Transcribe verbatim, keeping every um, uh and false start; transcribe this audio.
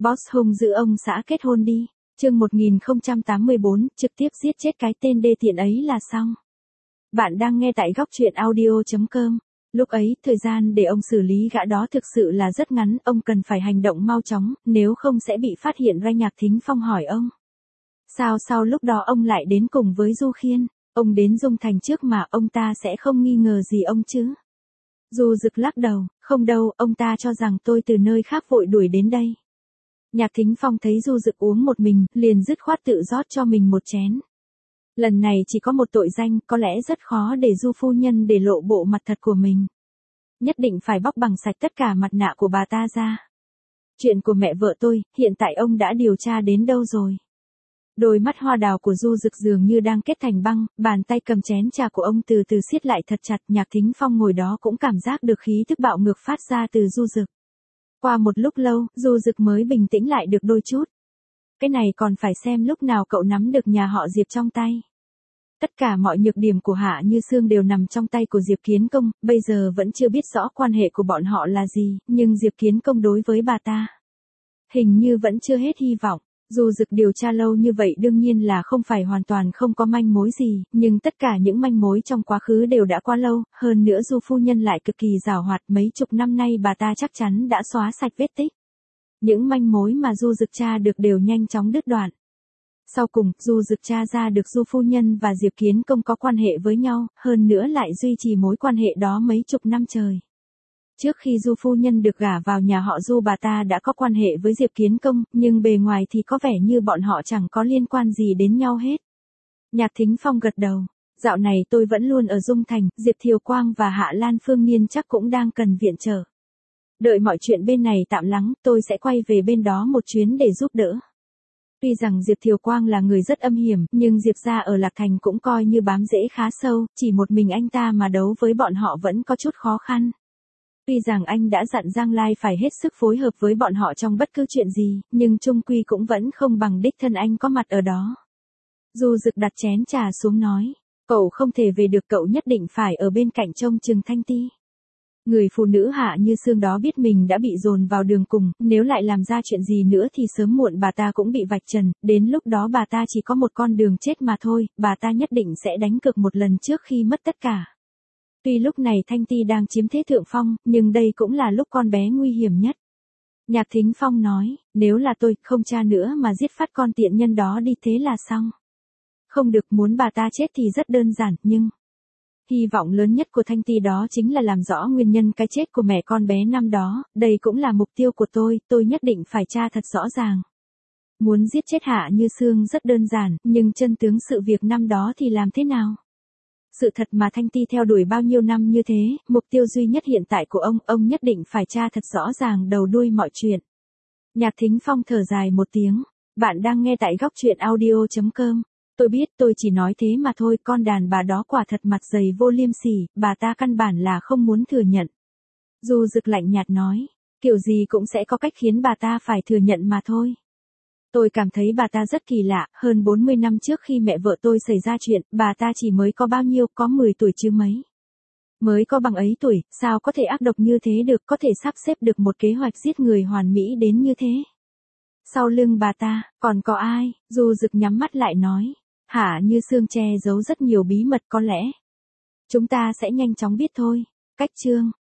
Boss hung giữ ông xã kết hôn đi. Chương một nghìn không trăm tám mươi bốn, trực tiếp giết chết cái tên đê tiện ấy là xong. Bạn đang nghe tại góc truyện audio chấm com. Lúc ấy, thời gian để ông xử lý gã đó thực sự là rất ngắn, ông cần phải hành động mau chóng, nếu không sẽ bị phát hiện ra. Nhạc Thính Phong hỏi ông. Sao sau lúc đó ông lại đến cùng với Du Khiên? Ông đến Dung Thành trước mà, ông ta sẽ không nghi ngờ gì ông chứ? Du Dực lắc đầu, không đâu, ông ta cho rằng tôi từ nơi khác vội đuổi đến đây. Nhạc Thính Phong thấy Du Dực uống một mình, liền dứt khoát tự rót cho mình một chén. Lần này chỉ có một tội danh, có lẽ rất khó để Du phu nhân để lộ bộ mặt thật của mình. Nhất định phải bóc bằng sạch tất cả mặt nạ của bà ta ra. Chuyện của mẹ vợ tôi, hiện tại ông đã điều tra đến đâu rồi? Đôi mắt hoa đào của Du Dực dường như đang kết thành băng, bàn tay cầm chén trà của ông từ từ siết lại thật chặt. Nhạc Thính Phong ngồi đó cũng cảm giác được khí tức bạo ngược phát ra từ Du Dực. Qua một lúc lâu, Du Dực mới bình tĩnh lại được đôi chút. Cái này còn phải xem lúc nào cậu nắm được nhà họ Diệp trong tay. Tất cả mọi nhược điểm của Hạ Như Sương đều nằm trong tay của Diệp Kiến Công, bây giờ vẫn chưa biết rõ quan hệ của bọn họ là gì, nhưng Diệp Kiến Công đối với bà ta hình như vẫn chưa hết hy vọng. Dù Dực điều tra lâu như vậy đương nhiên là không phải hoàn toàn không có manh mối gì, nhưng tất cả những manh mối trong quá khứ đều đã quá lâu, hơn nữa Du phu nhân lại cực kỳ giàu hoạt, mấy chục năm nay bà ta chắc chắn đã xóa sạch vết tích. Những manh mối mà Du Dực tra được đều nhanh chóng đứt đoạn. Sau cùng, Du Dực tra ra được Du phu nhân và Diệp Kiến Công có quan hệ với nhau, hơn nữa lại duy trì mối quan hệ đó mấy chục năm trời. Trước khi Du phu nhân được gả vào nhà họ Du, bà ta đã có quan hệ với Diệp Kiến Công, nhưng bề ngoài thì có vẻ như bọn họ chẳng có liên quan gì đến nhau hết. Nhạc Thính Phong gật đầu. Dạo này tôi vẫn luôn ở Dung Thành, Diệp Thiều Quang và Hạ Lan Phương Nhiên chắc cũng đang cần viện trợ. Đợi mọi chuyện bên này tạm lắng, tôi sẽ quay về bên đó một chuyến để giúp đỡ. Tuy rằng Diệp Thiều Quang là người rất âm hiểm, nhưng Diệp gia ở Lạc Thành cũng coi như bám rễ khá sâu, chỉ một mình anh ta mà đấu với bọn họ vẫn có chút khó khăn. Tuy rằng anh đã dặn Giang Lai phải hết sức phối hợp với bọn họ trong bất cứ chuyện gì, nhưng chung quy cũng vẫn không bằng đích thân anh có mặt ở đó. Du Dực đặt chén trà xuống nói, cậu không thể về được, cậu nhất định phải ở bên cạnh trông chừng Thanh Ti. Người phụ nữ Hạ Như Sương đó biết mình đã bị dồn vào đường cùng, nếu lại làm ra chuyện gì nữa thì sớm muộn bà ta cũng bị vạch trần, đến lúc đó bà ta chỉ có một con đường chết mà thôi, bà ta nhất định sẽ đánh cược một lần trước khi mất tất cả. Tuy lúc này Thanh Ti đang chiếm thế thượng phong, nhưng đây cũng là lúc con bé nguy hiểm nhất. Nhạc Thính Phong nói, nếu là tôi, không tra nữa mà giết phát con tiện nhân đó đi, thế là xong. Không được, muốn bà ta chết thì rất đơn giản, nhưng hy vọng lớn nhất của Thanh Ti đó chính là làm rõ nguyên nhân cái chết của mẹ con bé năm đó, đây cũng là mục tiêu của tôi, tôi nhất định phải tra thật rõ ràng. Muốn giết chết Hạ Như Sương rất đơn giản, nhưng chân tướng sự việc năm đó thì làm thế nào? Sự thật mà Thanh Ti theo đuổi bao nhiêu năm như thế, mục tiêu duy nhất hiện tại của ông, ông nhất định phải tra thật rõ ràng đầu đuôi mọi chuyện. Nhạc Thính Phong thở dài một tiếng, bạn đang nghe tại góc truyện audio chấm com. Tôi biết, tôi chỉ nói thế mà thôi, con đàn bà đó quả thật mặt dày vô liêm sỉ, bà ta căn bản là không muốn thừa nhận. Du Dực lạnh nhạt nói, kiểu gì cũng sẽ có cách khiến bà ta phải thừa nhận mà thôi. Tôi cảm thấy bà ta rất kỳ lạ, hơn bốn mươi năm trước khi mẹ vợ tôi xảy ra chuyện, bà ta chỉ mới có bao nhiêu, có mười tuổi chứ mấy. Mới có bằng ấy tuổi, sao có thể ác độc như thế được, có thể sắp xếp được một kế hoạch giết người hoàn mỹ đến như thế. Sau lưng bà ta, còn có ai? Du Dực nhắm mắt lại nói, Hạ Như Sương che giấu rất nhiều bí mật, có lẽ chúng ta sẽ nhanh chóng biết thôi. Cách chương